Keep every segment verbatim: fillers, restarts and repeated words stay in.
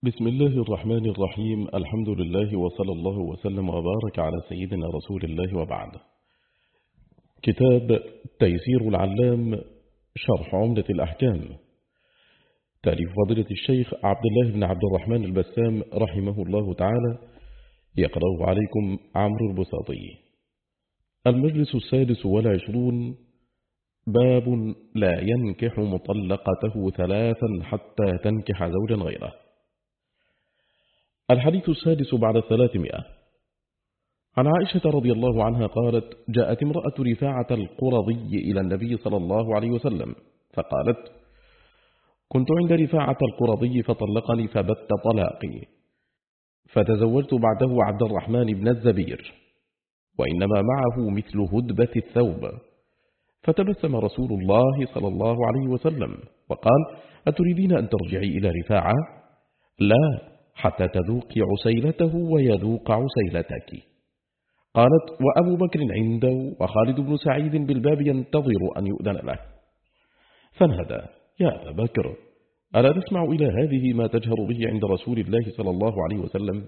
بسم الله الرحمن الرحيم. الحمد لله وصلى الله وسلم وبارك على سيدنا رسول الله وبعد. كتاب تيسير العلام شرح عمدة الأحكام، تأليف فضيلة الشيخ عبد الله بن عبد الرحمن البسام رحمه الله تعالى، يقرأه عليكم عمرو البساطي. المجلس السادس والعشرون. باب لا ينكح مطلقته ثلاثا حتى تنكح زوجا غيره. الحديث السادس بعد الثلاثمائة. عن عائشة رضي الله عنها قالت: جاءت امرأة رفاعة القرظي إلى النبي صلى الله عليه وسلم فقالت: كنت عند رفاعة القرظي فطلقني فبت طلاقي، فتزوجت بعده عبد الرحمن بن الزبير، وإنما معه مثل هدبة الثوب. فتبسم رسول الله صلى الله عليه وسلم وقال: أتريدين أن ترجعي إلى رفاعة؟ لا، حتى تذوقي عسيلته ويذوق عسيلتك. قالت: وأبو بكر عنده وخالد بن سعيد بالباب ينتظر أن يؤذن له. فنهدى: يا أبا بكر، ألا تسمع إلى هذه ما تجهر به عند رسول الله صلى الله عليه وسلم؟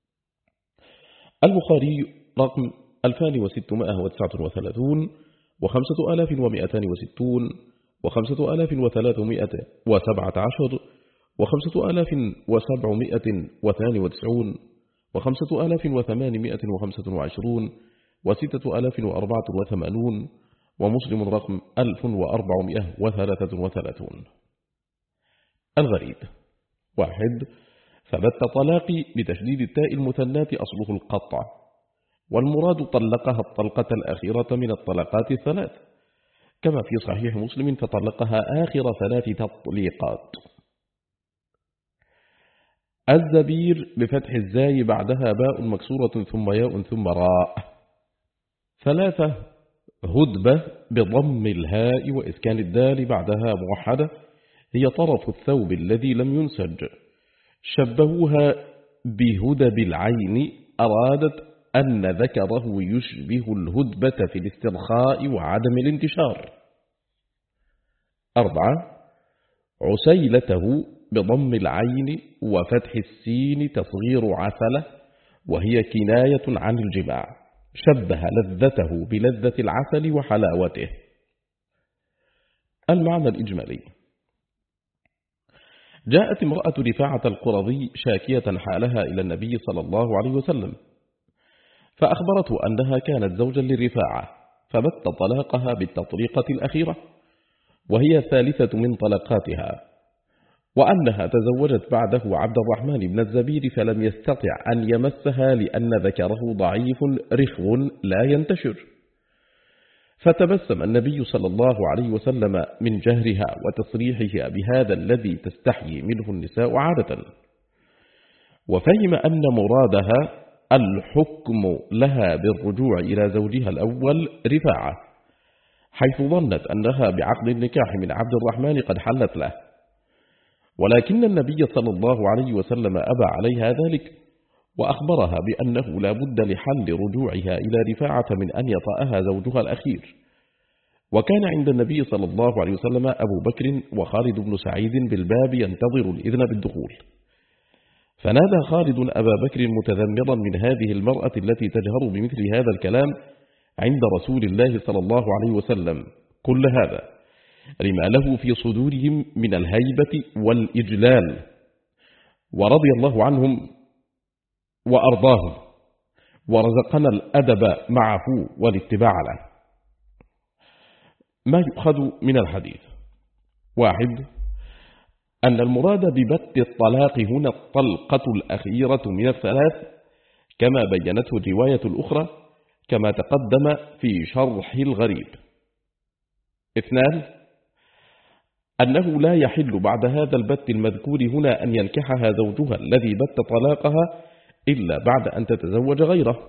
البخاري رقم ألفان وستمائة وتسعة وثلاثون وخمسة آلاف ومئتان وستون وخمسة آلاف وثلاثمائة وسبعة عشر وخمسة آلاف وسبعمائة واثنان وتسعون وخمسة آلاف وثمانمائة وخمسة وعشرون وستة آلاف وأربعة وثمانون ومسلم رقم ألف وأربعمائة وثلاثة وثلاثون. الغريب: واحد، فبت طلاقي بتشديد التاء المثنات أصله القطع، والمراد طلقها الطلقة الأخيرة من الطلقات الثلاث، كما في صحيح مسلم فطلقها آخر ثلاث تطليقات. الزبير بفتح الزاي بعدها باء مكسورة ثم ياء ثم راء. ثلاثة، هدبة بضم الهاء وإسكان الدال بعدها موحدة، هي طرف الثوب الذي لم ينسج. شبهوها بهدب العين، أرادت أن ذكره يشبه الهدبة في الاسترخاء وعدم الانتشار. أربعة، عسيلته بضم العين وفتح السين تصغير عسلة، وهي كناية عن الجماع، شبه لذته بلذة العسل وحلاوته. المعنى الإجمالي: جاءت امرأة رفاعة القرظي شاكية حالها إلى النبي صلى الله عليه وسلم، فأخبرته أنها كانت زوجا للرفاعة، فبت طلاقها بالتطليقة الأخيرة وهي الثالثة من طلقاتها، وأنها تزوجت بعده عبد الرحمن بن الزبير فلم يستطع أن يمسها لأن ذكره ضعيف رخو لا ينتشر. فتبسم النبي صلى الله عليه وسلم من جهرها وتصريحها بهذا الذي تستحيي منه النساء عادة، وفهم أن مرادها الحكم لها بالرجوع إلى زوجها الأول رفاعة، حيث ظنت أنها بعقد النكاح من عبد الرحمن قد حلت له، ولكن النبي صلى الله عليه وسلم أبى عليها ذلك، وأخبرها بأنه لا بد لحل رجوعها إلى رفاعة من أن يطأها زوجها الأخير. وكان عند النبي صلى الله عليه وسلم أبو بكر وخالد بن سعيد بالباب ينتظر الإذن بالدخول، فنادى خالد أبا بكر متذمرا من هذه المرأة التي تجهر بمثل هذا الكلام عند رسول الله صلى الله عليه وسلم كل هذا لما له في صدورهم من الهيبة والإجلال، ورضي الله عنهم وأرضاهم، ورزقنا الأدب معه والاتباع له. ما يؤخذ من الحديث: واحد، أن المراد ببت الطلاق هنا الطلقة الأخيرة من الثلاث كما بينته الرواية الأخرى كما تقدم في شرح الغريب. اثنان، أنه لا يحل بعد هذا البت المذكور هنا أن ينكحها زوجها الذي بت طلاقها إلا بعد أن تتزوج غيره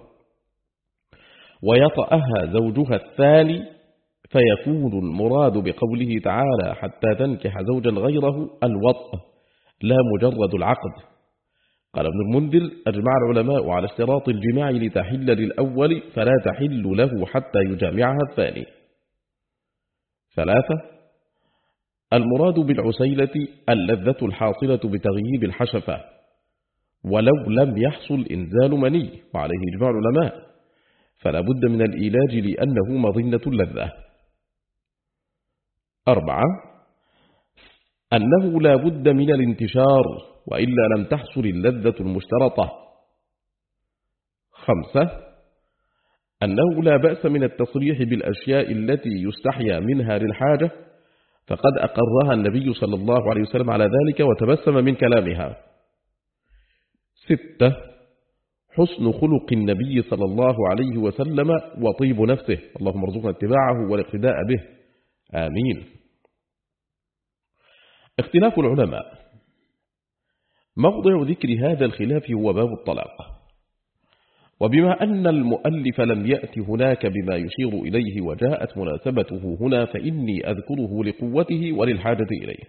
ويطأها زوجها الثاني، فيكون المراد بقوله تعالى حتى تنكح زوجا غيره الوطء لا مجرد العقد. قال ابن المنذر: أجمع العلماء على اشتراط الجماع لتحل للأول فلا تحل له حتى يجامعها الثاني. ثلاثة، المراد بالعسيلة اللذة الحاصلة بتغييب الحشفة ولو لم يحصل إنزال مني، وعليه إجماع العلماء، فلا بد من الإيلاج لأنه مظنة اللذة. أربعة، أنه لا بد من الانتشار وإلا لم تحصل اللذة المشترطة. خمسة، أنه لا بأس من التصريح بالأشياء التي يستحيا منها للحاجة، فقد أقرها النبي صلى الله عليه وسلم على ذلك وتبسم من كلامها. ستة، حسن خلق النبي صلى الله عليه وسلم وطيب نفسه، اللهم ارزقنا اتباعه والاقتداء به، آمين. اختلاف العلماء. موضع ذكر هذا الخلاف هو باب الطلاق، وبما أن المؤلف لم يأت هناك بما يشير إليه وجاءت مناسبته هنا، فإني أذكره لقوته وللحاجة إليه.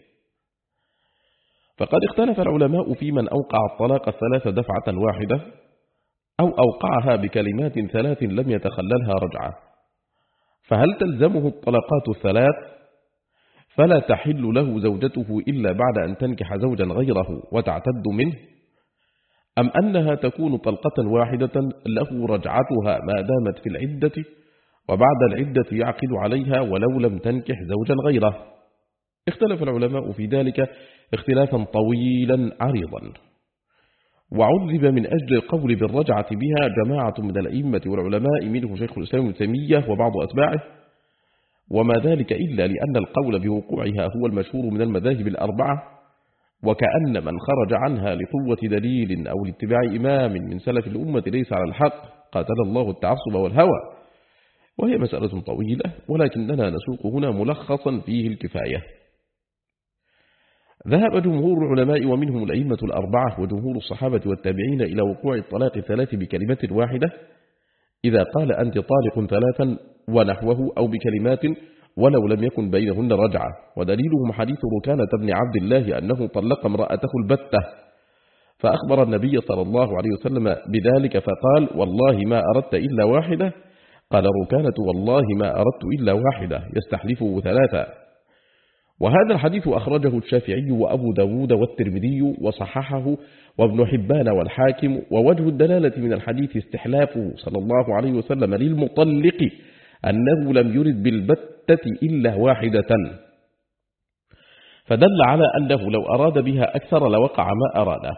فقد اختلف العلماء في من أوقع الطلاق الثلاث دفعة واحدة أو أوقعها بكلمات ثلاث لم يتخللها رجعة، فهل تلزمه الطلقات الثلاث فلا تحل له زوجته إلا بعد أن تنكح زوجا غيره وتعتد منه، أم أنها تكون طلقة واحدة له رجعتها ما دامت في العدة، وبعد العدة يعقد عليها ولو لم تنكح زوجا غيره؟ اختلف العلماء في ذلك اختلافا طويلا عريضا، وعذب من أجل القول بالرجعة بها جماعة من الأئمة والعلماء، منه شيخ الإسلام ابن تيمية وبعض أتباعه، وما ذلك إلا لأن القول بوقوعها هو المشهور من المذاهب الأربعة، وكأن من خرج عنها لقوة دليل أو لاتباع إمام من سلف الأمة ليس على الحق، قاتل الله التعصب والهوى. وهي مسألة طويلة، ولكننا نسوق هنا ملخصا فيه الكفاية. ذهب جمهور العلماء ومنهم الأئمة الأربعة وجمهور الصحابة والتابعين إلى وقوع الطلاق الثلاث بكلمة واحدة إذا قال أنت طالق ثلاثا ونحوه، أو بكلمات ولو لم يكن بينهن رجعة، ودليلهم حديث ركانة بن عبد الله أنه طلق امرأته البتة، فأخبر النبي صلى الله عليه وسلم بذلك فقال والله ما أردت إلا واحدة، قال ركانة والله ما أردت إلا واحدة، يستحلفه ثلاثة. وهذا الحديث أخرجه الشافعي وأبو داود والترمذي وصححه وابن حبان والحاكم، ووجه الدلالة من الحديث استحلافه صلى الله عليه وسلم للمطلق أنه لم يرد بالبتة إلا واحدة، فدل على أنه لو أراد بها أكثر لوقع ما أراده.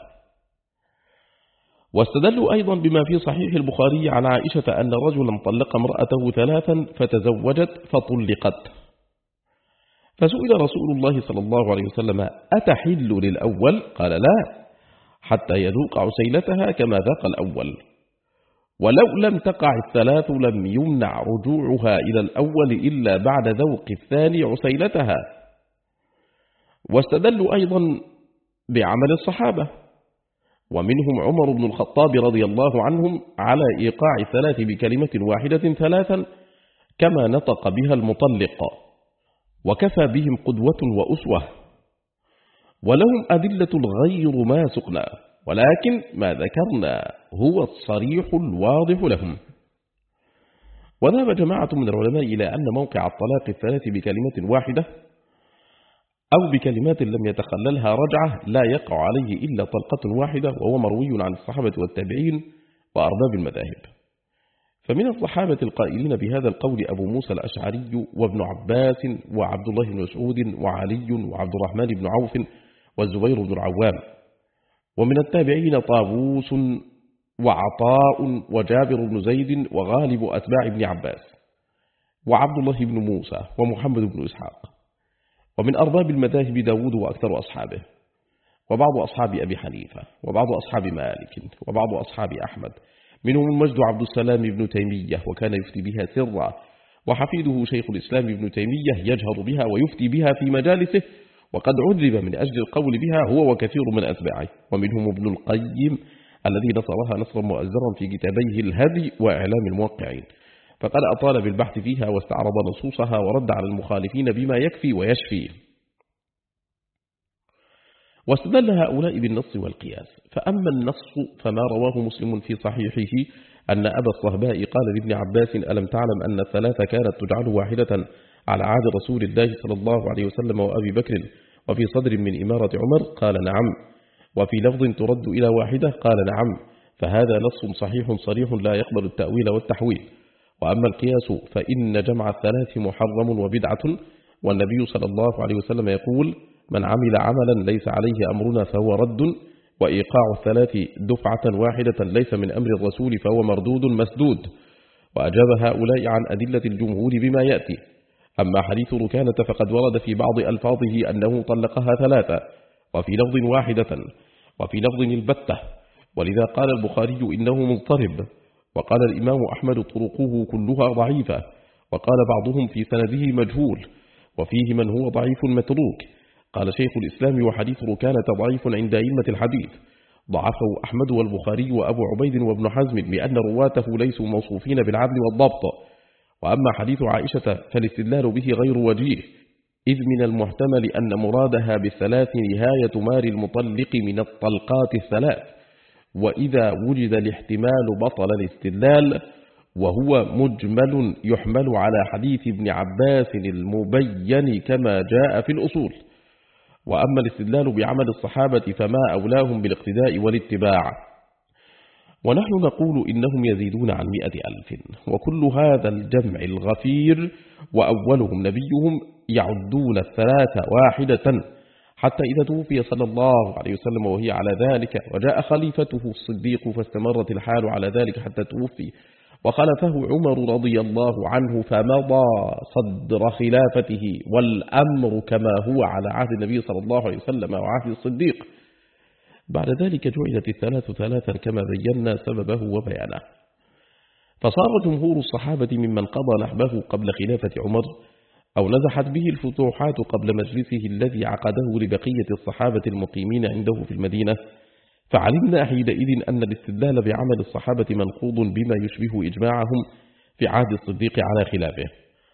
واستدلوا أيضا بما في صحيح البخاري عن عائشة أن رجلا طلق امرأته ثلاثا فتزوجت فطلقت، فسئل رسول الله صلى الله عليه وسلم أتحل للأول؟ قال لا، حتى يذوق عسيلتها كما ذاق الأول، ولو لم تقع الثلاث لم يمنع رجوعها إلى الأول إلا بعد ذوق الثاني عسيلتها. واستدلوا أيضا بعمل الصحابة، ومنهم عمر بن الخطاب رضي الله عنهم على إيقاع الثلاث بكلمة واحدة ثلاثا كما نطق بها المطلق، وكفى بهم قدوة وأسوة، ولهم أدلة غير ما سقنا، ولكن ما ذكرنا هو الصريح الواضح لهم. وذهب جماعة من العلماء إلى أن موقع الطلاق الثلاث بكلمة واحدة أو بكلمات لم يتخللها رجعة لا يقع عليه إلا طلقة واحدة، وهو مروي عن الصحابة والتابعين وأرباب المذاهب. فمن الصحابة القائلين بهذا القول أبو موسى الأشعري وابن عباس وعبد الله بن مسعود وعلي وعبد الرحمن بن عوف والزبير بن العوام، ومن التابعين طاووس وعطاء وجابر بن زيد وغالب أتباع ابن عباس وعبد الله بن موسى ومحمد بن إسحاق، ومن أرباب المذاهب داود وأكثر أصحابه، وبعض أصحاب أبي حنيفة، وبعض أصحاب مالك، وبعض أصحاب أحمد، منهم المجد عبد السلام بن تيمية وكان يفتي بها سرا، وحفيده شيخ الإسلام ابن تيمية يجهر بها ويفتي بها في مجالسه، وقد عذب من أجل القول بها هو وكثير من أتباعه، ومنهم ابن القيم الذي نصرها نصرا مؤزرا في كتابيه الهدي وإعلام الموقعين، فقد أطال بالبحث فيها واستعرض نصوصها ورد على المخالفين بما يكفي ويشفي. واستدل هؤلاء بالنص والقياس. فأما النص فما رواه مسلم في صحيحه أن أبا الصهباء قال لابن عباس ألم تعلم أن الثلاثة كانت تجعل واحدة على عهد رسول الله صلى الله عليه وسلم وأبي بكر وفي صدر من إمارة عمر؟ قال نعم. وفي لفظ ترد إلى واحدة قال نعم، فهذا نص صحيح صريح لا يقبل التأويل والتحويل. وأما القياس فإن جمع الثلاث محرم وبدعة، والنبي صلى الله عليه وسلم يقول من عمل عملا ليس عليه أمرنا فهو رد، وإيقاع الثلاث دفعة واحدة ليس من أمر الرسول فهو مردود مسدود. وأجاب هؤلاء عن أدلة الجمهور بما يأتي. أما حديث ركانة فقد ورد في بعض ألفاظه أنه طلقها ثلاثة، وفي لفظ واحدة، وفي لفظ البتة، ولذا قال البخاري إنه مضطرب. وقال الإمام أحمد طرقه كلها ضعيفة، وقال بعضهم في سنده مجهول، وفيه من هو ضعيف متروك. قال شيخ الإسلام وحديث ركانة ضعيف عند أئمة الحديث، ضعفه أحمد والبخاري وأبو عبيد وابن حزم بأن رواته ليسوا موصوفين بالعدل والضبط. وأما حديث عائشة فالاستدلال به غير وجيه، إذ من المحتمل أن مرادها بالثلاث نهاية مار المطلق من الطلقات الثلاث، وإذا وجد الاحتمال بطل الاستدلال، وهو مجمل يحمل على حديث ابن عباس المبين كما جاء في الأصول. وأما الاستدلال بعمل الصحابة فما أولاهم بالاقتداء والاتباع. ونحن نقول إنهم يزيدون عن مئة ألف، وكل هذا الجمع الغفير وأولهم نبيهم يعدون الثلاثة واحدة، حتى إذا توفي صلى الله عليه وسلم وهي على ذلك، وجاء خليفته الصديق فاستمرت الحال على ذلك حتى توفي، وخلفه عمر رضي الله عنه فمضى صدر خلافته والأمر كما هو على عهد النبي صلى الله عليه وسلم وعهد الصديق. بعد ذلك جعلت الثلاث ثلاثا كما بينا سببه وبيانه، فصار جمهور الصحابة ممن قضى نحبه قبل خلافة عمر، أو نزحت به الفتوحات قبل مجلسه الذي عقده لبقية الصحابة المقيمين عنده في المدينة. فعلمنا حينئذ أن الاستدلال بعمل الصحابة منقوض بما يشبه إجماعهم في عهد الصديق على خلافه.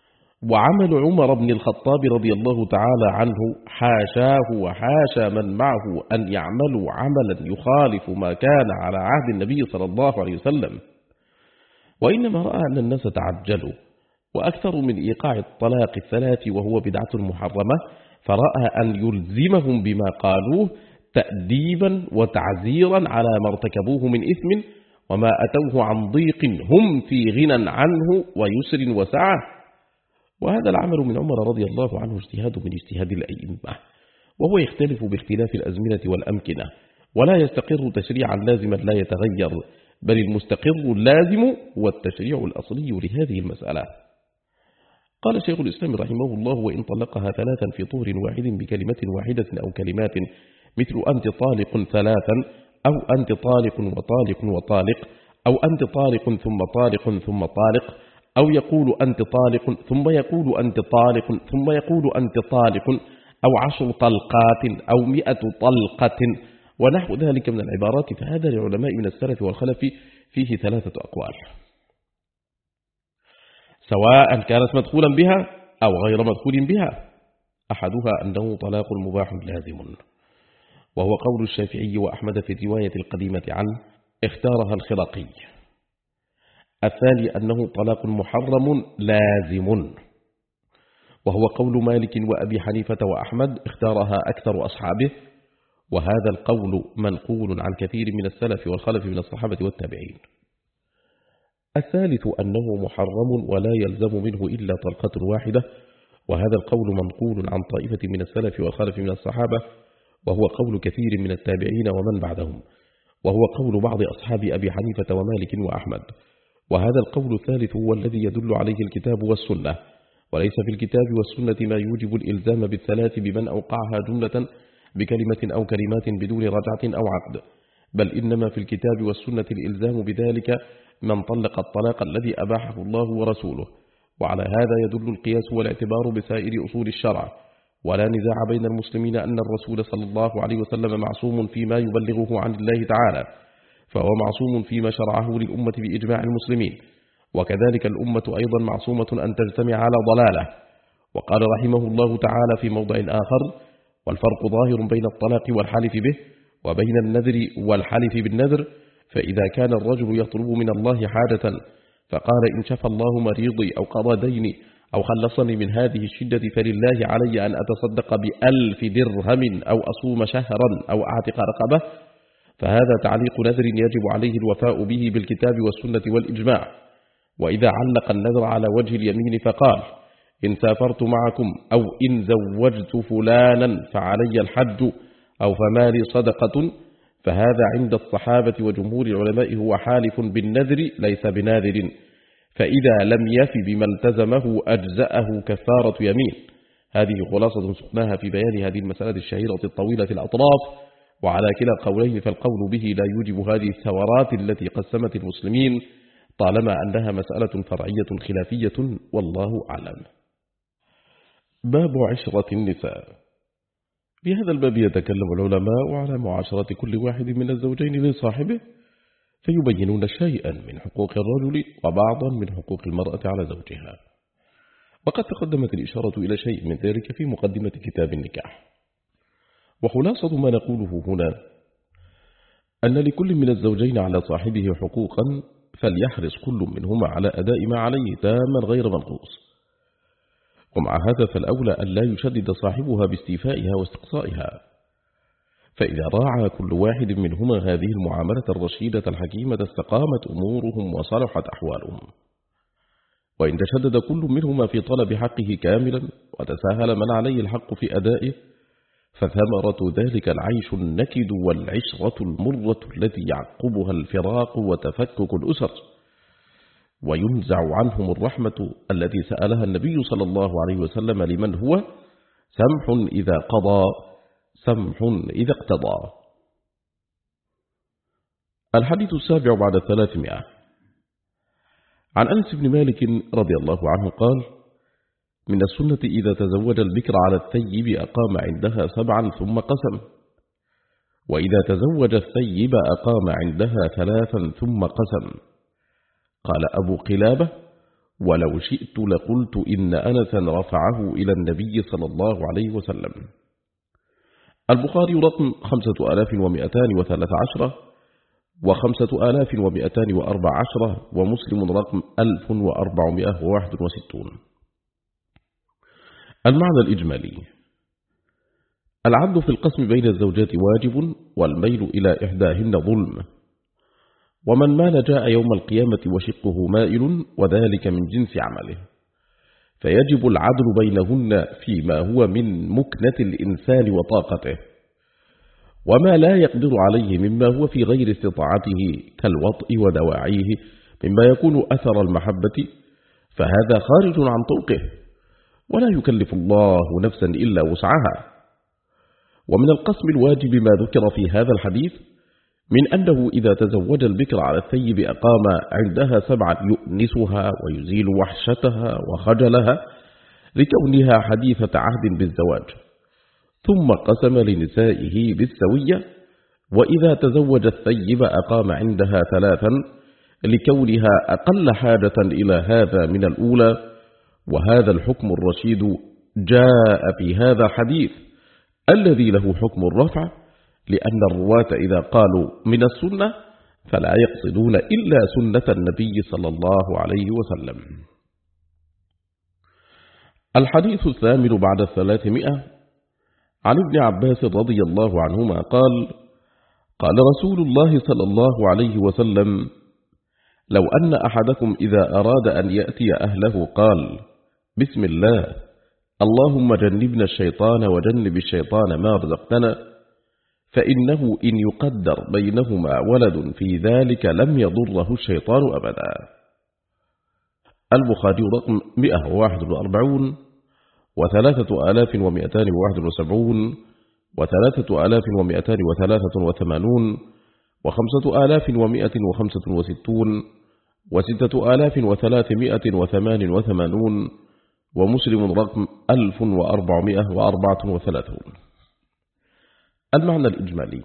وعمل عمر بن الخطاب رضي الله تعالى عنه حاشاه وحاشا من معه أن يعملوا عملا يخالف ما كان على عهد النبي صلى الله عليه وسلم، وإنما رأى أن الناس تعجلوا وأكثر من إيقاع الطلاق الثلاث وهو بدعة محرمة، فرأى أن يلزمهم بما قالوه تأديبا وتعزيرا على ما ارتكبوه من إثم، وما أتوه عن ضيق هم في غنى عنه ويسر وسعة. وهذا العمل من عمر رضي الله عنه اجتهاد من اجتهاد الأئمة، وهو يختلف باختلاف الأزمنة والأمكنة، ولا يستقر تشريعا لازما لا يتغير، بل المستقر اللازم هو التشريع الأصلي لهذه المسألة. قال شيخ الإسلام رحمه الله وإن طلقها ثلاثا في طهر واحد بكلمة واحدة أو كلمات مثل أنت طالق ثلاثا، أو أنت طالق وطالق وطالق، أو أنت طالق ثم طالق ثم طالق، أو يقول أنت طالق ثم يقول أنت طالق ثم يقول أنت طالق، أو عشر طلقات أو مئة طلقة ونحو ذلك من العبارات، فهذا لعلماء من السلف والخلف فيه ثلاثة أقوال، سواء كانت مدخولا بها أو غير مدخول بها. أحدها أنه طلاق مباح لازم، وهو قول الشافعي وأحمد في الرواية القديمة عنه اختارها الخرقي. الثاني أنه طلاق محرم لازم، وهو قول مالك وأبي حنيفة وأحمد اختارها أكثر أصحابه، وهذا القول منقول عن كثير من السلف والخلف من الصحابة والتابعين. الثالث أنه محرم ولا يلزم منه إلا طلقة واحدة، وهذا القول منقول عن طائفة من السلف والخلف من الصحابة، وهو قول كثير من التابعين ومن بعدهم، وهو قول بعض أصحاب أبي حنيفة ومالك وأحمد. وهذا القول الثالث هو الذي يدل عليه الكتاب والسنة، وليس في الكتاب والسنة ما يوجب الإلزام بالثلاث بمن أوقعها جملة بكلمة أو كلمات بدون رجعة أو عقد، بل إنما في الكتاب والسنة الإلزام بذلك من طلق الطلاق الذي أباحه الله ورسوله. وعلى هذا يدل القياس والاعتبار بسائر أصول الشرع، ولا نزاع بين المسلمين أن الرسول صلى الله عليه وسلم معصوم فيما يبلغه عن الله تعالى، فهو معصوم فيما شرعه للأمة بإجماع المسلمين، وكذلك الأمة أيضا معصومة أن تجتمع على ضلالة. وقال رحمه الله تعالى في موضع آخر: والفرق ظاهر بين الطلاق والحلف به، وبين النذر والحلف بالنذر، فإذا كان الرجل يطلب من الله حاجة فقال إن شفى الله مريضي أو قضى ديني أو خلصني من هذه الشدة فلله علي أن أتصدق بألف درهم أو أصوم شهرا أو أعتق رقبة، فهذا تعليق نذر يجب عليه الوفاء به بالكتاب والسنة والإجماع. وإذا علق النذر على وجه اليمين فقال إن سافرت معكم أو إن زوجت فلانا فعلي الحج أو فمالي صدقة، فهذا عند الصحابة وجمهور العلماء هو حالف بالنذر ليس بناذر، فإذا لم يف بما التزمه أجزأه كفارة يمين. هذه خلاصة سقناها في بيان هذه المسألة الشهيرة الطويلة الأطراف، وعلى كلا القولين فالقول به لا يوجب هذه الثورات التي قسمت المسلمين طالما أنها مسألة فرعية خلافية، والله أعلم. باب عشرة النساء. في هذا الباب يتكلم العلماء على معاشرة كل واحد من الزوجين لصاحبه، فيبينون شيئا من حقوق الرجل وبعضا من حقوق المرأة على زوجها. وقد تقدمت الإشارة إلى شيء من ذلك في مقدمة كتاب النكاح. وخلاصة ما نقوله هنا أن لكل من الزوجين على صاحبه حقوقا، فليحرص كل منهما على أداء ما عليه تاما غير منقوص. ومع هذا فالأولى أن لا يشدد صاحبها باستيفائها واستقصائها، فإذا راعى كل واحد منهما هذه المعاملة الرشيدة الحكيمة استقامت أمورهم وصلحت أحوالهم. وإن تشدد كل منهما في طلب حقه كاملا وتساهل من عليه الحق في أدائه، فثمرة ذلك العيش النكد والعشرة المرة التي يعقبها الفراق وتفكك الأسر، وينزع عنهم الرحمة التي سألها النبي صلى الله عليه وسلم لمن هو سمح إذا قضى سمح إذا اقتضى. الحديث السابع بعد الثلاثمائة. عن أنس بن مالك رضي الله عنه قال من السنة إذا تزوج البكر على الثيب أقام عندها سبعا ثم قسم، وإذا تزوج الثيب أقام عندها ثلاثا ثم قسم. قال أبو قلابة ولو شئت لقلت إن أنسا رفعه إلى النبي صلى الله عليه وسلم. البخاري رقم خمسة آلاف ومئتان وثلاث عشرة وخمسة آلاف ومئتان وأربع عشرة، ومسلم رقم ألف وأربعمائة وواحد وستون. المعنى الإجمالي: العدل في القسم بين الزوجات واجب، والميل إلى إحداهن ظلم، ومن مال جاء يوم القيامة وشقه مائل، وذلك من جنس عمله، فيجب العدل بينهن فيما هو من مكنة الإنسان وطاقته، وما لا يقدر عليه مما هو في غير استطاعته كالوطء ودواعيه مما يكون أثر المحبة، فهذا خارج عن طوقه، ولا يكلف الله نفسا إلا وسعها. ومن القسم الواجب ما ذكر في هذا الحديث من أنه إذا تزوج البكر على الثيب أقام عندها سبعا يؤنسها ويزيل وحشتها وخجلها لكونها حديثة عهد بالزواج، ثم قسم لنسائه بالسوية. وإذا تزوج الثيب أقام عندها ثلاثا لكونها أقل حاجة إلى هذا من الأولى، وهذا الحكم الرشيد جاء في هذا الحديث الذي له حكم الرفع، لأن الرواة إذا قالوا من السنة فلا يقصدون إلا سنة النبي صلى الله عليه وسلم. الحديث الثامن بعد الثلاثمائة. عن ابن عباس رضي الله عنهما قال قال رسول الله صلى الله عليه وسلم لو أن أحدكم إذا أراد أن يأتي أهله قال بسم الله اللهم جنبنا الشيطان وجنب الشيطان ما رزقتنا، فإنه إن يقدر بينهما ولد في ذلك لم يضره الشيطان أبدا. البخاري رقم مئة وواحد وأربعون وثلاثة آلاف ومئتان وواحد وسبعون وثلاثة آلاف ومئتان وثلاثة وثمانون وخمسة آلاف ومئة وخمسة وستون وستة آلاف وثلاثمائة وثمان وثمانون، ومسلم رقم ألف وأربعمائة وأربعة وثلاثون. المعنى الإجمالي: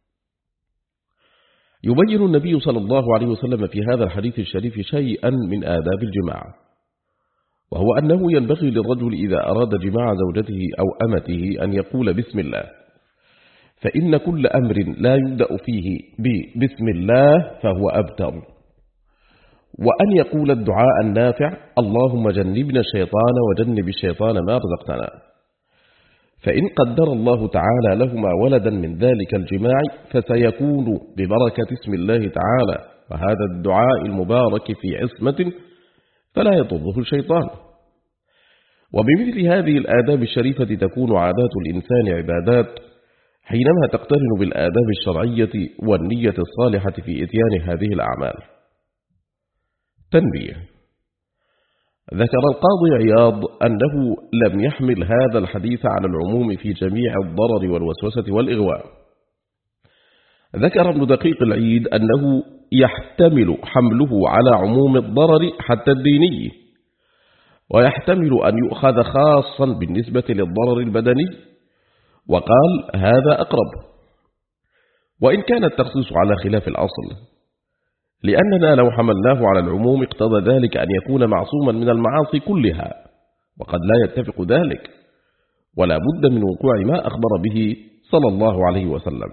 يبين النبي صلى الله عليه وسلم في هذا الحديث الشريف شيئا من آداب الجماع، وهو أنه ينبغي للرجل إذا أراد جماع زوجته أو أمته أن يقول بسم الله، فإن كل أمر لا يبدأ فيه بسم الله فهو أبتر، وأن يقول الدعاء النافع: اللهم جنبنا الشيطان وجنب الشيطان ما رزقتنا. فإن قدر الله تعالى لهما ولدا من ذلك الجماع فسيكون ببركة اسم الله تعالى وهذا الدعاء المبارك في عصمة فلا يضره الشيطان. وبمثل هذه الآداب الشريفة تكون عادات الإنسان عبادات حينما تقترن بالآداب الشرعية والنية الصالحة في إتيان هذه الأعمال. تنبيه: ذكر القاضي عياض أنه لم يحمل هذا الحديث على العموم في جميع الضرر والوسوسة والإغواء. ذكر ابن دقيق العيد أنه يحتمل حمله على عموم الضرر حتى الديني، ويحتمل أن يؤخذ خاصا بالنسبة للضرر البدني، وقال هذا أقرب، وإن كان التخصيص على خلاف الأصل، لأننا لو حملناه على العموم اقتضى ذلك أن يكون معصوما من المعاصي كلها، وقد لا يتفق ذلك، ولا بد من وقوع ما أخبر به صلى الله عليه وسلم.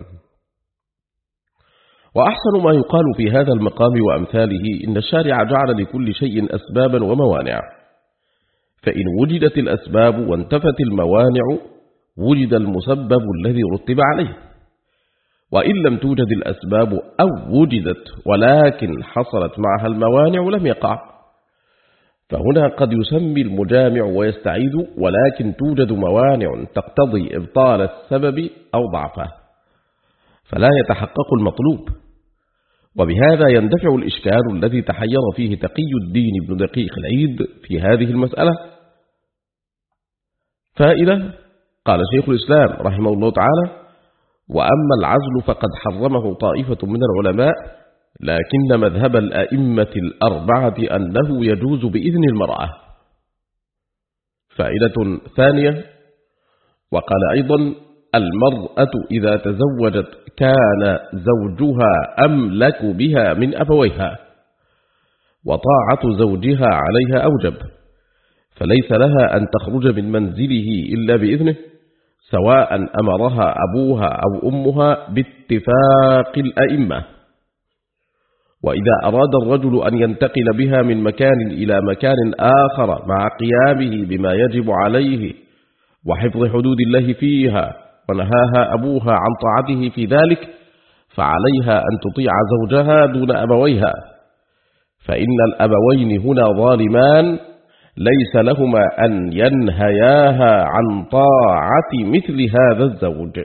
وأحسن ما يقال في هذا المقام وأمثاله إن الشارع جعل لكل شيء أسبابا وموانع، فإن وجدت الأسباب وانتفت الموانع وجد المسبب الذي رتب عليه، وإن لم توجد الأسباب أو وجدت ولكن حصلت معها الموانع لم يقع. فهنا قد يسمي المجامع ويستعيد ولكن توجد موانع تقتضي إبطال السبب أو ضعفه فلا يتحقق المطلوب. وبهذا يندفع الإشكال الذي تحير فيه تقي الدين ابن دقيق العيد في هذه المسألة. فائدة: قال شيخ الإسلام رحمه الله تعالى: وأما العزل فقد حرمه طائفة من العلماء، لكن مذهب الأئمة الأربعة أنه يجوز بإذن المرأة. فائدة ثانية: وقال أيضا: المرأة إذا تزوجت كان زوجها أملك بها من أبويها، وطاعة زوجها عليها أوجب، فليس لها أن تخرج من منزله إلا بإذنه، سواء أمرها أبوها أو أمها باتفاق الأئمة. وإذا أراد الرجل أن ينتقل بها من مكان إلى مكان آخر مع قيامه بما يجب عليه وحفظ حدود الله فيها ونهاها أبوها عن طاعته في ذلك، فعليها أن تطيع زوجها دون أبويها، فإن الأبوين هنا ظالمان ليس لهما أن ينهياها عن طاعة مثل هذا الزوج.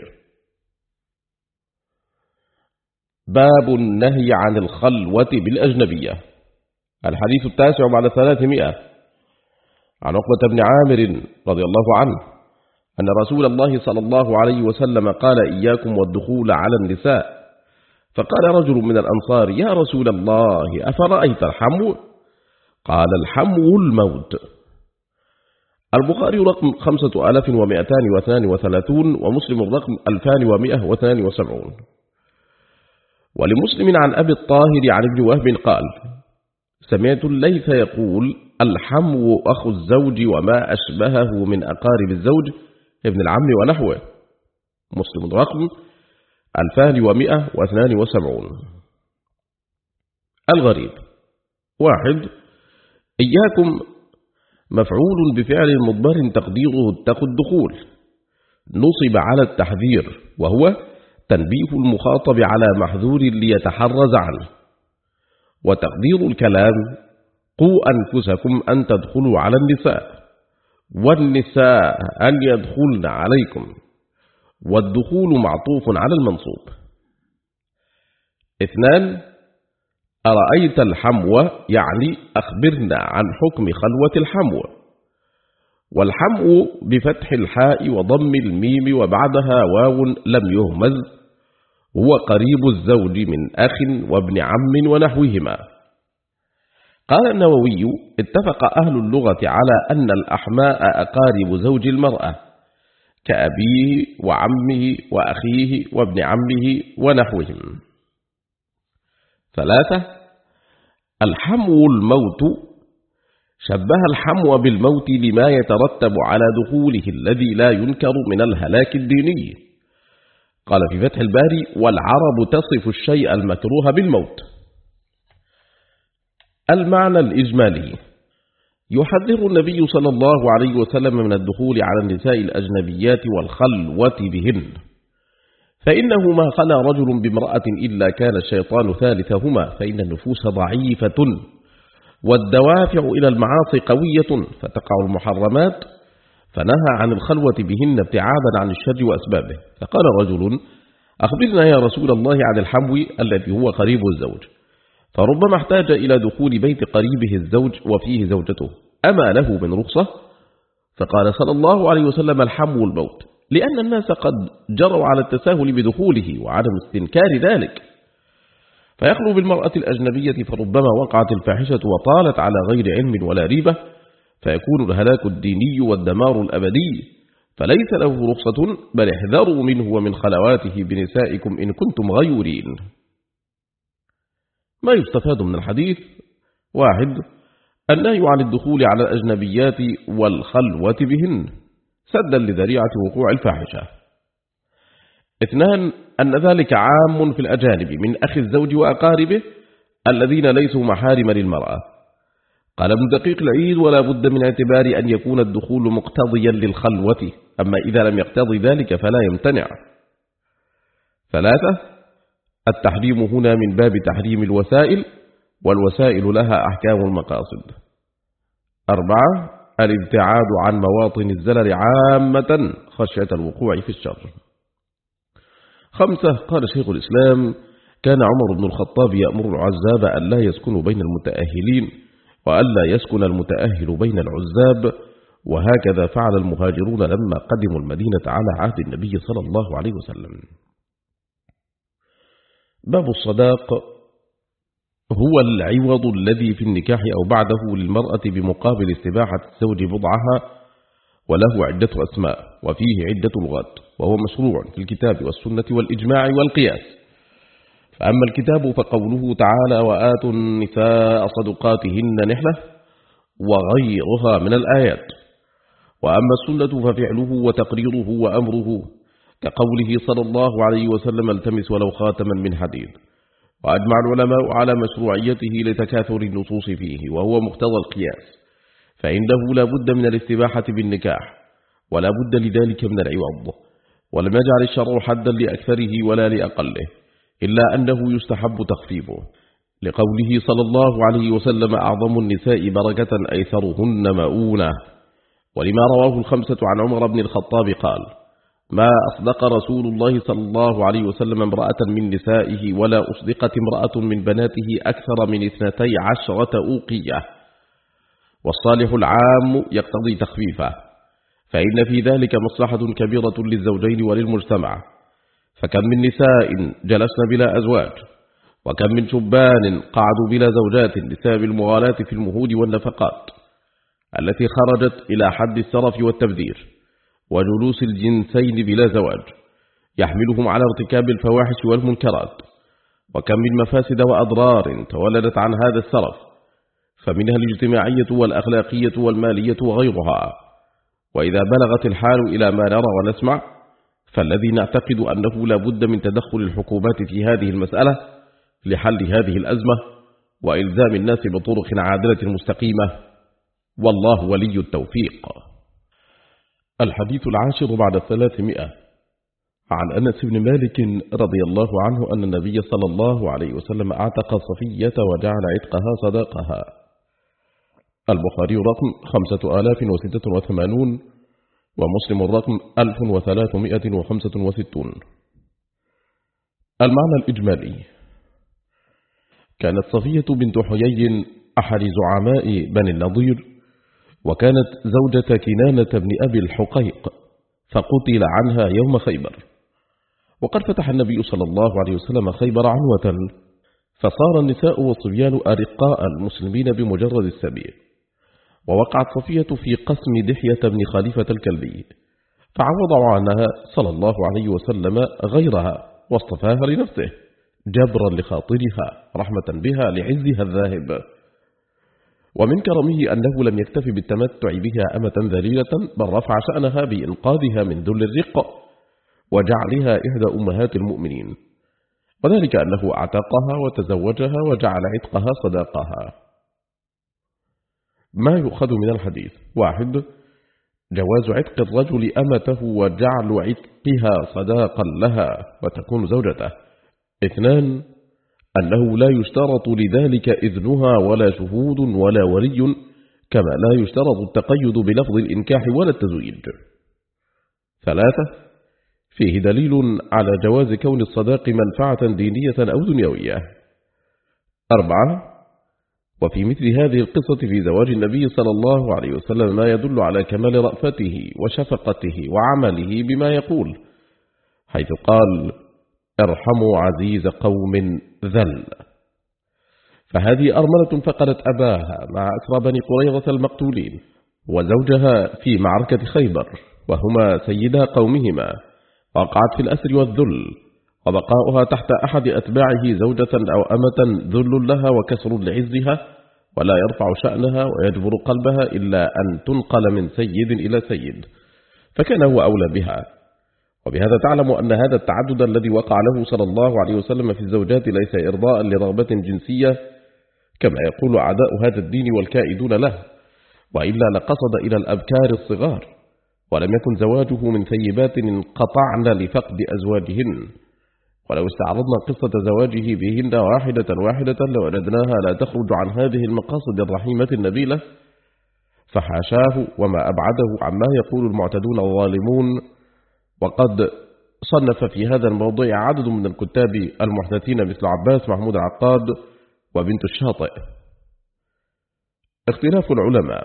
باب النهي عن الخلوة بالأجنبية. الحديث التاسع بعد ثلاثمائة. عن عقبة بن عامر رضي الله عنه أن رسول الله صلى الله عليه وسلم قال: إياكم والدخول على النساء. فقال رجل من الأنصار: يا رسول الله أفرأيت الحمو؟ قال: الحمو الموت. البخاري رقم خمسة آلاف ومئتان واثنان وثلاثون ومسلم الرقم ألفان ومئة واثنان وسبعون. ولمسلم عن أبي الطاهر عن ابن وهب قال: سمعت الليث يقول: الحمو أخو الزوج وما أشبهه من أقارب الزوج ابن العم ونحوه. مسلم الرقم ألفان ومئة واثنان وسبعون. الغريب: واحد، إياكم مفعول بفعل مضمر تقديره اتقوا الدخول، نصب على التحذير، وهو تنبيه المخاطب على محذور ليتحرز عنه. وتقدير الكلام: قوا أنفسكم أن تدخلوا على النساء، والنساء أن يدخلن عليكم، والدخول معطوف على المنصوب. اثنان، أرأيت الحمو يعني أخبرنا عن حكم خلوة الحمو. والحمو بفتح الحاء وضم الميم وبعدها واو لم يهمز، هو قريب الزوج من أخ وابن عم ونحوهما. قال النووي: اتفق أهل اللغة على أن الأحماء أقارب زوج المرأة كأبيه وعمه وأخيه وابن عمه ونحوهم. ثلاثة، الحمو الموت، شبه الحمو بالموت لما يترتب على دخوله الذي لا ينكر من الهلاك الديني. قال في فتح الباري: والعرب تصف الشيء المكروه بالموت. المعنى الإجمالي: يحذر النبي صلى الله عليه وسلم من الدخول على النساء الأجنبيات والخلوة بهن، فإنه ما خلا رجل بامرأة إلا كان الشيطان ثالثهما، فإن النفوس ضعيفة والدوافع إلى المعاصي قوية فتقع المحرمات، فنهى عن الخلوة بهن ابتعادا عن الشر وأسبابه. فقال رجل: أخبرنا يا رسول الله عن الحمو الذي هو قريب الزوج، فربما احتاج إلى دخول بيت قريبه الزوج وفيه زوجته، أما له من رخصة؟ فقال صلى الله عليه وسلم: الحمو الموت، لأن الناس قد جروا على التساهل بدخوله وعدم استنكار ذلك، فيخلو بالمرأة الأجنبية فربما وقعت الفاحشة وطالت على غير علم ولا ريبة، فيكون الهلاك الديني والدمار الأبدي، فليس له رخصة، بل احذروا منه ومن خلواته بنسائكم إن كنتم غيورين. ما يستفاد من الحديث: واحد، النهي عن الدخول على الأجنبيات والخلوة بهن سدا لذريعة وقوع الفاحشة. اثنان، أن ذلك عام في الأجانب من أخي الزوج وأقاربه الذين ليسوا محارم للمرأة. قال ابن دقيق العيد: ولا بد من اعتبار أن يكون الدخول مقتضيا للخلوة، أما إذا لم يقتضي ذلك فلا يمتنع. ثلاثة، التحريم هنا من باب تحريم الوسائل، والوسائل لها أحكام المقاصد. أربعة، الابتعاد عن مواطن الزلل عامة خشية الوقوع في الشر. خمسة، قال شيخ الإسلام: كان عمر بن الخطاب يأمر العزاب أن لا يسكنوا بين المتأهلين، وألا يسكن المتأهل بين العزاب، وهكذا فعل المهاجرون لما قدموا المدينة على عهد النبي صلى الله عليه وسلم. باب الصداق هو العوض الذي في النكاح أو بعده للمرأة بمقابل استباحة الزوج بضعها، وله عدة أسماء وفيه عدة لغات، وهو مشروع في الكتاب والسنة والإجماع والقياس. فأما الكتاب فقوله تعالى: وآتوا النساء صدقاتهن نحلة، وغيرها من الآيات. وأما السنة ففعله وتقريره وأمره، كقوله صلى الله عليه وسلم: التمس ولو خاتما من حديد. وأجمع العلماء على مشروعيته لتكاثر النصوص فيه، وهو مقتضى القياس، فإنه لا بد من الاستباحة بالنكاح، ولا بد لذلك من العوض، ولم يجعل الشرع حدا لأكثره ولا لأقله، إلا أنه يستحب تخفيفه، لقوله صلى الله عليه وسلم: أعظم النساء بركة أيسرهن مؤونة. ولما رواه الخمسة عن عمر بن الخطاب قال: ما أصدق رسول الله صلى الله عليه وسلم امرأة من نسائه، ولا أصدقت امرأة من بناته أكثر من اثنتي عشرة أوقية. والصالح العام يقتضي تخفيفه، فإن في ذلك مصلحة كبيرة للزوجين وللمجتمع. فكم من نساء جلسن بلا أزواج، وكم من شبان قعدوا بلا زوجات بسبب المغالاة في المهود والنفقات التي خرجت إلى حد السرف والتبذير، وجلوس الجنسين بلا زواج يحملهم على ارتكاب الفواحش والمنكرات. وكم من مفاسد وأضرار تولدت عن هذا السرف، فمنها الاجتماعية والأخلاقية والمالية وغيرها. وإذا بلغت الحال إلى ما نرى ونسمع، فالذي نعتقد أنه لا بد من تدخل الحكومات في هذه المسألة لحل هذه الأزمة، وإلزام الناس بطرق عادلة مستقيمة، والله ولي التوفيق. الحديث العاشر بعد الثلاثمائة، عن أنس بن مالك رضي الله عنه أن النبي صلى الله عليه وسلم أعتق صفية وجعل عتقها صداقها. البخاري رقم خمسة آلاف وستة وثمانون، ومسلم الرقم ألف وثلاثمائة وخمسة وستون. المعنى الإجمالي: كانت صفية بنت حيي أحد زعماء بني النضير، وكانت زوجة كنانة بن أبي الحقيق، فقتل عنها يوم خيبر. وقد فتح النبي صلى الله عليه وسلم خيبر عنوة، فصار النساء والصبيان أرقاء المسلمين بمجرد السبيل. ووقعت صفية في قسم دحية بن خليفة الكلبي، فعوض عنها صلى الله عليه وسلم غيرها واصطفاها لنفسه جبرا لخاطرها رحمة بها لعزها الذاهب. ومن كرمه أنه لم يكتف بالتمتع بها أمة ذليلة، بل رفع شأنها بإنقاذها من ذل الرق وجعلها إحدى أمهات المؤمنين، وذلك أنه اعتقها وتزوجها وجعل عتقها صداقها. ما يؤخذ من الحديث: واحد، جواز عتق الرجل أمته وجعل عتقها صداقا لها وتكون زوجته. اثنان، أنه لا يشترط لذلك إذنها ولا شهود ولا ولي، كما لا يشترط التقيد بلفظ الإنكاح ولا التزويج. ثلاثة، فيه دليل على جواز كون الصداق منفعة دينية أو دنيوية. أربعة، وفي مثل هذه القصة في زواج النبي صلى الله عليه وسلم ما يدل على كمال رأفته وشفقته وعمله بما يقول، حيث قال: ارحموا عزيز قوم ذل. فهذه أرملة فقدت أباها مع أسرى بني قريظة المقتولين، وزوجها في معركة خيبر، وهما سيدا قومهما، وقعت في الأسر والذل، وبقاؤها تحت أحد أتباعه زوجة أو أمة ذل لها وكسر لعزها، ولا يرفع شأنها ويجبر قلبها إلا أن تنقل من سيد إلى سيد، فكان هو أولى بها. وبهذا تعلم أن هذا التعدد الذي وقع له صلى الله عليه وسلم في الزوجات ليس إرضاء لرغبة جنسية كما يقول أعداء هذا الدين والكائدون له، وإلا لقصد إلى الأبكار الصغار، ولم يكن زواجه من ثيبات انقطعن لفقد أزواجهن. ولو استعرضنا قصة زواجه بهن واحدة واحدة لوجدناها لا تخرج عن هذه المقاصد الرحيمة النبيلة، فحاشاه وما أبعده عما يقول المعتدون الظالمون. وقد صنف في هذا الموضوع عدد من الكتاب المحدثين مثل عباس محمود العقاد وبنت الشاطئ. اختلاف العلماء.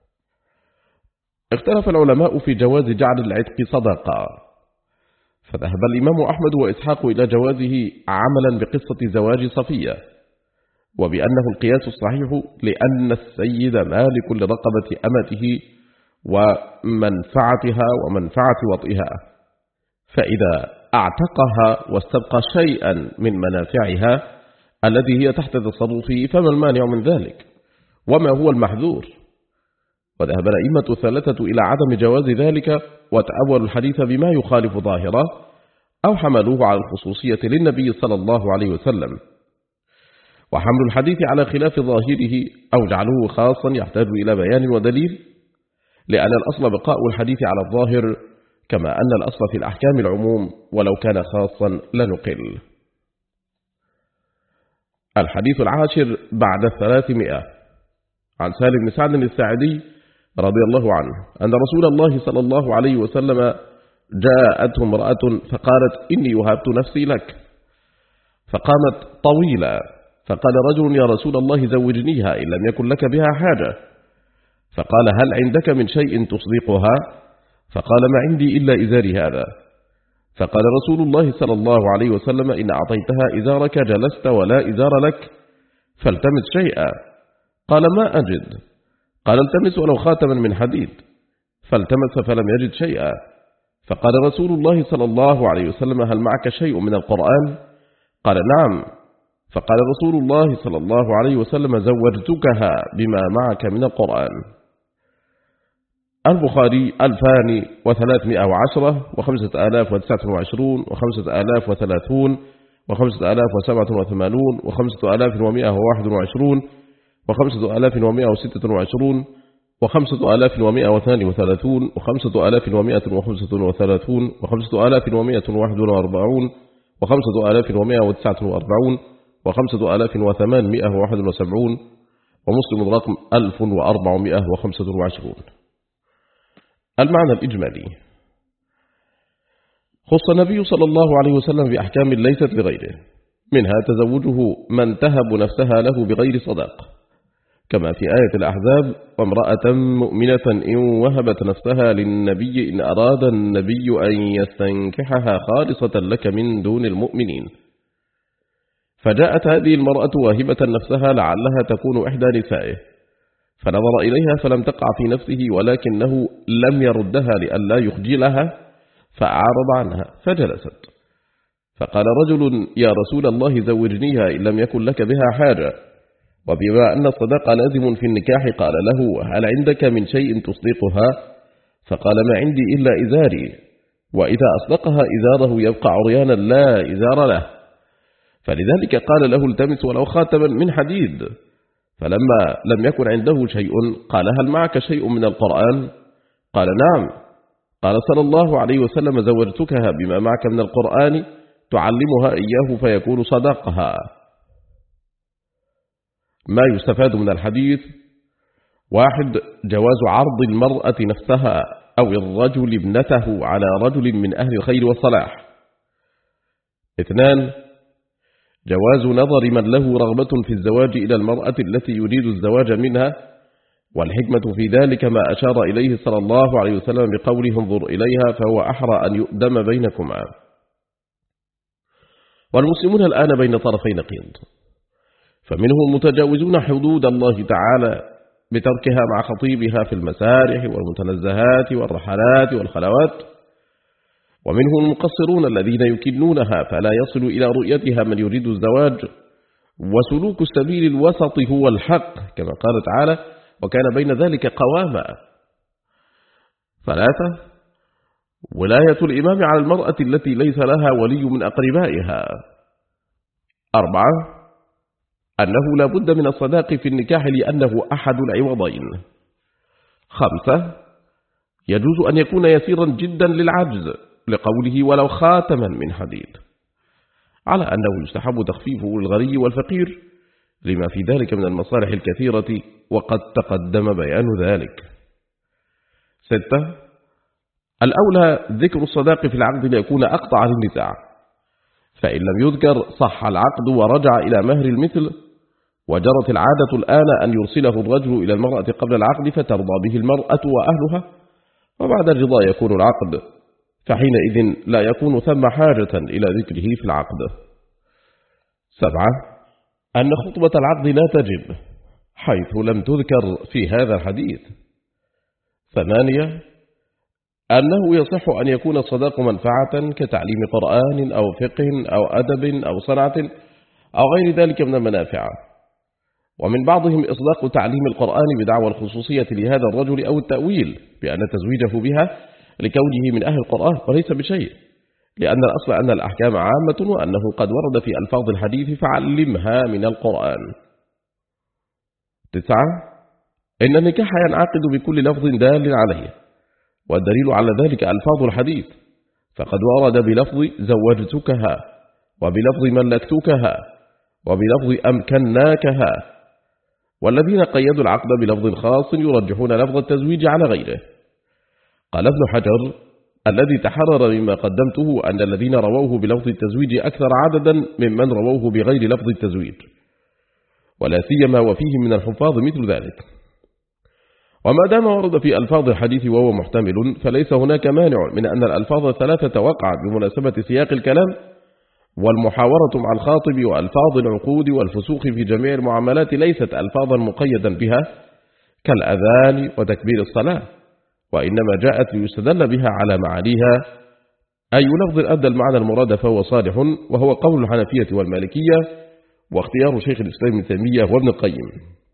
اختلف العلماء في جواز جعل العتق صدقة، فذهب الإمام أحمد وإسحاق إلى جوازه عملا بقصة زواج صفية، وبأنه القياس الصحيح لأن السيد مالك لرقبة أمته ومنفعتها ومنفعة وطئها، فإذا اعتقها واستبقى شيئا من منافعها الذي هي تحت تصرفه فما المانع من ذلك؟ وما هو المحذور؟ وذهب الأئمة الثلاثة إلى عدم جواز ذلك، وتأولوا الحديث بما يخالف ظاهره، أو حملوه على الخصوصية للنبي صلى الله عليه وسلم. وحمل الحديث على خلاف ظاهره أو جعلوه خاصا يحتاج إلى بيان ودليل، لأن الأصل بقاء الحديث على الظاهر، كما أن الأصل في الأحكام العموم، ولو كان خاصا لنقل. الحديث العاشر بعد الثلاثمائة، عن سالم بن سعد الساعدي رضي الله عنه أن رسول الله صلى الله عليه وسلم جاءته امرأة فقالت: إني وهبت نفسي لك. فقامت طويلة، فقال رجل: يا رسول الله زوجنيها إن لم يكن لك بها حاجة. فقال: هل عندك من شيء تصدقها؟ فقال: ما عندي إلا إزاري هذا. فقال رسول الله صلى الله عليه وسلم: إن أعطيتها إزارك جلست ولا إزار لك، فالتمس شيئا. قال: ما أجد. قال: التمس ولو خاتما من حديد. فالتمس فلم يجد شيئا. فقال رسول الله صلى الله عليه وسلم: هل معك شيء من القرآن؟ قال: نعم. فقال رسول الله صلى الله عليه وسلم: زوجتكها بما معك من القرآن. البخاري ألفان وثلاثمائة وعشرة وخمسة آلاف وتسعة وعشرون وخمسة آلاف وثلاثون وخمسة آلاف وسبعة وثمانون وخمسة آلاف ومائة وواحد وعشرون وخمسة آلاف ومائة وستة وعشرون وخمسة آلاف ومائة واثنان وثلاثون وخمسة آلاف ومائة وخمسة وثلاثون وخمسة آلاف ومائة وواحد وأربعون وخمسة آلاف ومائة وتسعة وأربعون وخمسة آلاف وثمانمائة وواحد وسبعون ومسلم رقم ألف وأربعمائة وخمسة وعشرون. المعنى الإجمالي: خص النبي صلى الله عليه وسلم بأحكام ليست لغيره، منها تزوجه من تهب نفسها له بغير صداق، كما في آية الأحزاب: وامرأة مؤمنة إن وهبت نفسها للنبي إن أراد النبي أن يستنكحها خالصة لك من دون المؤمنين. فجاءت هذه المرأة واهبة نفسها لعلها تكون إحدى نسائه، فنظر إليها فلم تقع في نفسه، ولكنه لم يردها لئلا يخجلها، فأعرض عنها فجلست. فقال رجل: يا رسول الله زوجنيها إن لم يكن لك بها حاجة. وبما أن الصداق لازم في النكاح قال له: هل عندك من شيء تصدقها؟ فقال: ما عندي إلا إزاري. وإذا أصدقها إزاره يبقى عريانا لا إزار له، فلذلك قال له: التمس ولو خاتما من حديد. فلما لم يكن عنده شيء قال هل معك شيء من القرآن؟ قال نعم. قال صلى الله عليه وسلم زوجتكها بما معك من القرآن تعلمها إياه فيكون صدقها. ما يستفاد من الحديث: واحد، جواز عرض المرأة نفسها أو الرجل ابنته على رجل من أهل الخير والصلاح. اثنان، جواز نظر من له رغبة في الزواج إلى المرأة التي يريد الزواج منها، والحكمة في ذلك ما أشار إليه صلى الله عليه وسلم بقوله انظر إليها فهو أحرى أن يؤدم بينكما. والمسلمون الآن بين طرفي نقيض، فمنهم المتجاوزون حدود الله تعالى بتركها مع خطيبها في المسارح والمتنزهات والرحلات والخلوات، ومنهم المقصرون الذين يكنونها فلا يصل إلى رؤيتها من يريد الزواج. وسلوك السبيل الوسط هو الحق كما قال تعالى وكان بين ذلك قواما. ثلاثة، ولاية الإمام على المرأة التي ليس لها ولي من أقربائها. أربعة، أنه لا بد من الصداق في النكاح لأنه أحد العوضين. خمسة، يجوز أن يكون يسيرا جدا للعجز لقوله ولو خاتما من حديد، على أنه يستحب تخفيفه الغني والفقير لما في ذلك من المصالح الكثيرة وقد تقدم بيان ذلك. ستة، الأولى ذكر الصداق في العقد ليكون أقطع للنزاع، فإن لم يذكر صح العقد ورجع إلى مهر المثل. وجرت العادة الآن أن يرسله الرجل إلى المرأة قبل العقد فترضى به المرأة وأهلها، وبعد الرضا يكون العقد، فحينئذ لا يكون ثم حاجة إلى ذكره في العقد. سبعة، أن خطبة العقد لا تجب حيث لم تذكر في هذا الحديث. ثمانية، أنه يصح أن يكون الصداق منفعة كتعليم قرآن أو فقه أو أدب أو صنعة أو غير ذلك من المنافع. ومن بعضهم إصداق تعليم القرآن بدعوى الخصوصية لهذا الرجل أو التأويل بأن تزويجه بها لكونه من أهل القرآن وليس بشيء، لأن الأصل أن الأحكام عامة وأنه قد ورد في ألفاظ الحديث فعلمها من القرآن. تسعة، إن النكاح ينعقد بكل لفظ دال عليه، والدليل على ذلك ألفاظ الحديث، فقد ورد بلفظ زوجتكها وبلفظ ملكتكها وبلفظ أمكناكها، والذين قيدوا العقد بلفظ خاص يرجحون لفظ التزويج على غيره. قال ابن حجر الذي تحرر مما قدمته أن الذين رووه بلفظ التزويج أكثر عددا ممن رووه بغير لفظ التزويج، ولا سيما وفيه من الحفاظ مثل ذلك. وما دام ورد في ألفاظ الحديث وهو محتمل فليس هناك مانع من أن الألفاظ الثلاثة وقعت بمناسبة سياق الكلام والمحاورة مع الخاطب وألفاظ العقود والفسوق في جميع المعاملات ليست ألفاظا مقيدا بها كالأذان وتكبير الصلاة، وإنما جاءت ليستدل بها على معانيها. أي لفظ أدى المعنى المراد فهو صالح، وهو قول الحنفية والمالكية واختيار شيخ الإسلام ابن تيمية وابن القيم.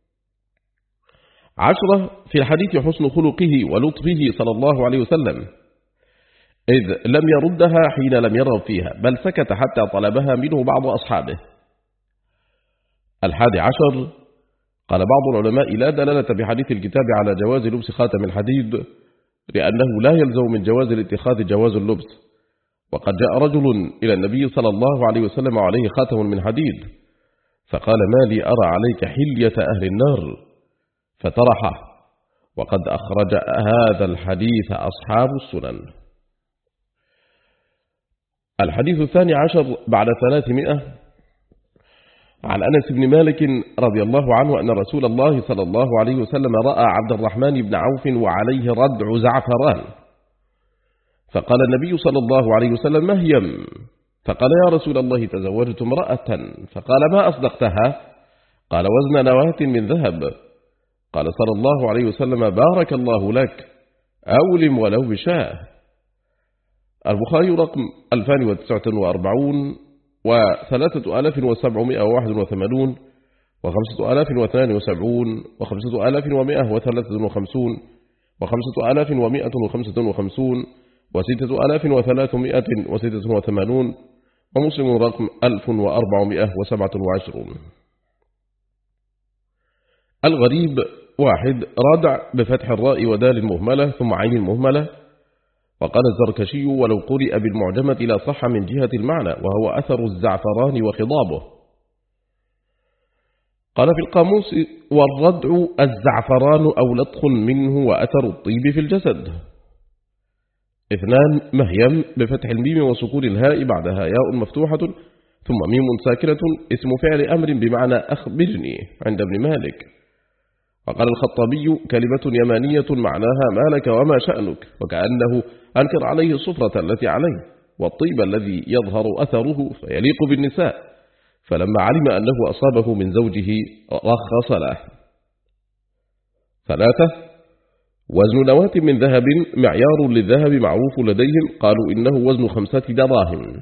عشرة، في الحديث حسن خلقه ولطفه صلى الله عليه وسلم، إذ لم يردها حين لم يرغب فيها بل سكت حتى طلبها منه بعض أصحابه. الحادي عشر، قال بعض العلماء لا دلالة بحديث الكتاب على جواز لبس خاتم الحديد، لأنه لا يلزم من جواز الاتخاذ جواز اللبس. وقد جاء رجل إلى النبي صلى الله عليه وسلم عليه خاتم من حديد فقال ما لي أرى عليك حلية أهل النار، فترحه. وقد أخرج هذا الحديث أصحاب السنن. الحديث الثاني عشر بعد ثلاثمائة، عن أنس بن مالك رضي الله عنه أن رسول الله صلى الله عليه وسلم رأى عبد الرحمن بن عوف وعليه ردع زعفران، فقال النبي صلى الله عليه وسلم ما هي؟ فقال يا رسول الله تزوجت امرأة، فقال ما أصدقتها؟ قال وزن نواة من ذهب. قال صلى الله عليه وسلم بارك الله لك، أولم ولو بشاه. البخاري رقم ألفان وتسعة وأربعين وثلاثة آلاف وسبعمائة وواحد وثمانون وخمسة آلاف واثنان وسبعون وخمسة آلاف ومائة وثلاثة وخمسون وخمسة آلاف ومائة وخمسة وخمسون وستة آلاف وثلاثمائة وستة وثمانون ومسلم رقم ألف وأربعمائة وسبعة وعشرون. الغريب: واحد، ردع بفتح الراء ودال المهملة ثم عين المهملة. وقال الزركشي: ولو قرئ بالمعجمة لا صح من جهة المعنى، وهو أثر الزعفران وخضابه. قال في القاموس: والردع الزعفران أو لطخ منه وأثر الطيب في الجسد. اثنان، مهيم بفتح الميم وسكون الهاء بعدها ياء مفتوحة ثم ميم ساكنة، اسم فعل أمر بمعنى أخبرني عند ابن مالك. وقال الخطابي: كلمة يمانية معناها ما لك وما شأنك، وكأنه أنكر عليه الصفرة التي عليه والطيب الذي يظهر أثره فيليق بالنساء، فلما علم أنه أصابه من زوجه رخص له. ثلاثة، وزن نواة من ذهب معيار للذهب معروف لديهم، قالوا إنه وزن خمسة دراهم.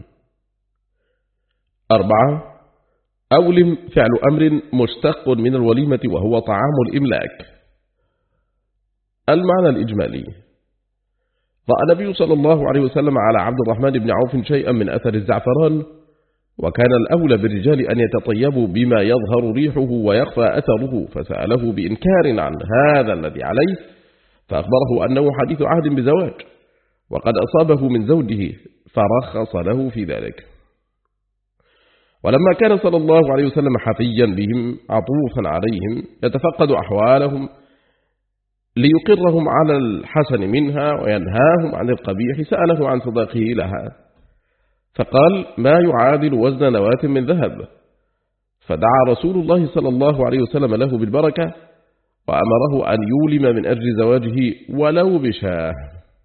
أربعة، أولم فعل أمر مشتق من الوليمة وهو طعام الإملاك. المعنى الإجمالي: رأى النبي صلى الله عليه وسلم على عبد الرحمن بن عوف شيئا من أثر الزعفران، وكان الأولى بالرجال أن يتطيبوا بما يظهر ريحه ويخفى أثره، فسأله بإنكار عن هذا الذي عليه، فأخبره أنه حديث عهد بزواج وقد أصابه من زوجه، فرخص له في ذلك. ولما كان صلى الله عليه وسلم حفيا بهم عطوفا عليهم يتفقد أحوالهم ليقرهم على الحسن منها وينهاهم عن القبيح، سأله عن صداقه لها، فقال: ما يعادل وزن نواة من ذهب. فدعا رسول الله صلى الله عليه وسلم له بالبركة، وأمره أن يولم من أجل زواجه ولو بشاه.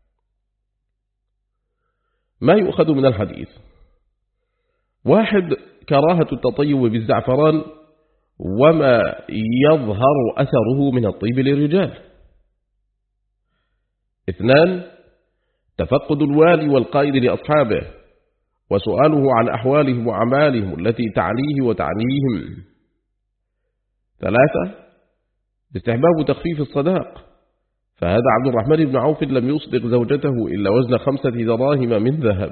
ما يؤخذ من الحديث: واحد، كراهة التطيب بالزعفران وما يظهر أثره من الطيب للرجال. اثنان، تفقد الوالي والقائد لأصحابه وسؤاله عن أحوالهم وأعمالهم التي تعنيه وتعنيهم. ثلاثة، استحباب تخفيف الصداق، فهذا عبد الرحمن بن عوف لم يصدق زوجته إلا وزن خمسة دراهم من ذهب.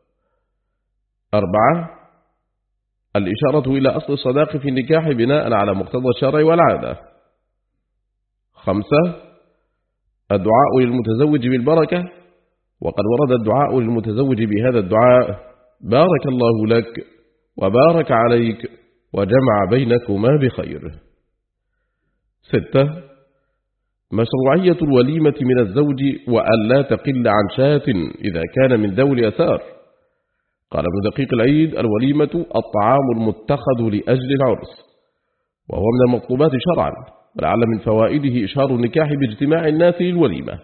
أربعة، الإشارة إلى أصل الصداق في النكاح بناء على مقتضى الشرع والعادة. خمسة، الدعاء للمتزوج بالبركة، وقد ورد الدعاء للمتزوج بهذا الدعاء: بارك الله لك وبارك عليك وجمع بينكما بخير. ستة، مشروعية الوليمة من الزوج وأن لا تقل عن شاة إذا كان من ذوي اليسار. قال ابن دقيق العيد: الوليمة الطعام المتخذ لأجل العرس، وهو من المطلوبات شرعا، ولعل من فوائده إشهار النكاح باجتماع الناس للوليمة.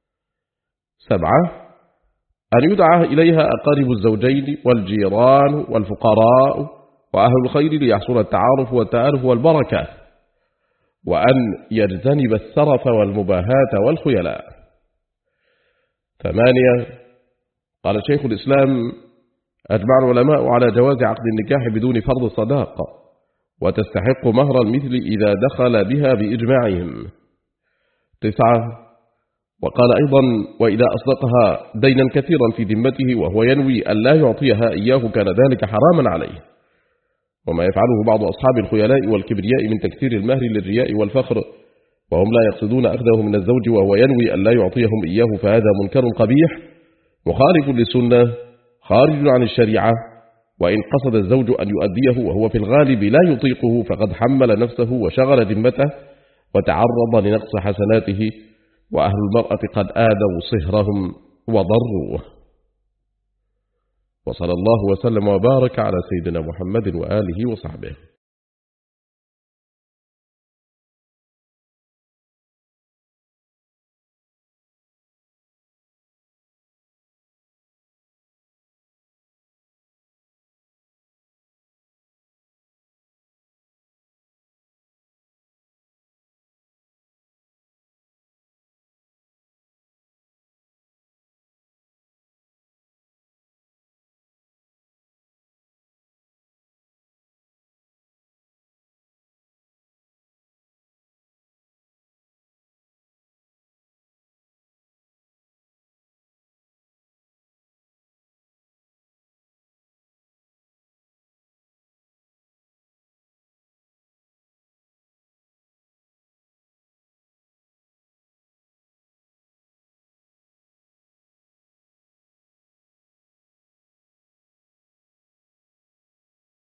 سبعة، أن يدعى إليها أقارب الزوجين والجيران والفقراء وأهل الخير ليحصل التعارف والتآلف والبركة، وأن يجتنب السرف والمباهاة والخيلاء. ثمانية، قال شيخ الإسلام: أجمع العلماء على جواز عقد النكاح بدون فرض الصداق، وتستحق مهر المثل إذا دخل بها بإجماعهم. تسعة، وقال أيضا: وإذا أصدقها دينا كثيرا في ذمته وهو ينوي أن لا يعطيها إياه كان ذلك حراما عليه. وما يفعله بعض أصحاب الخيلاء والكبرياء من تكثير المهر للرياء والفخر وهم لا يقصدون أخذه من الزوج وهو ينوي أن لا يعطيهم إياه، فهذا منكر قبيح مخالف للسنة خارج عن الشريعة، وإن قصد الزوج أن يؤديه وهو في الغالب لا يطيقه فقد حمل نفسه وشغل ذمته وتعرض لنقص حسناته، وأهل المرأة قد آذوا صهرهم وضروه. وصلى الله وسلم وبارك على سيدنا محمد وآله وصحبه.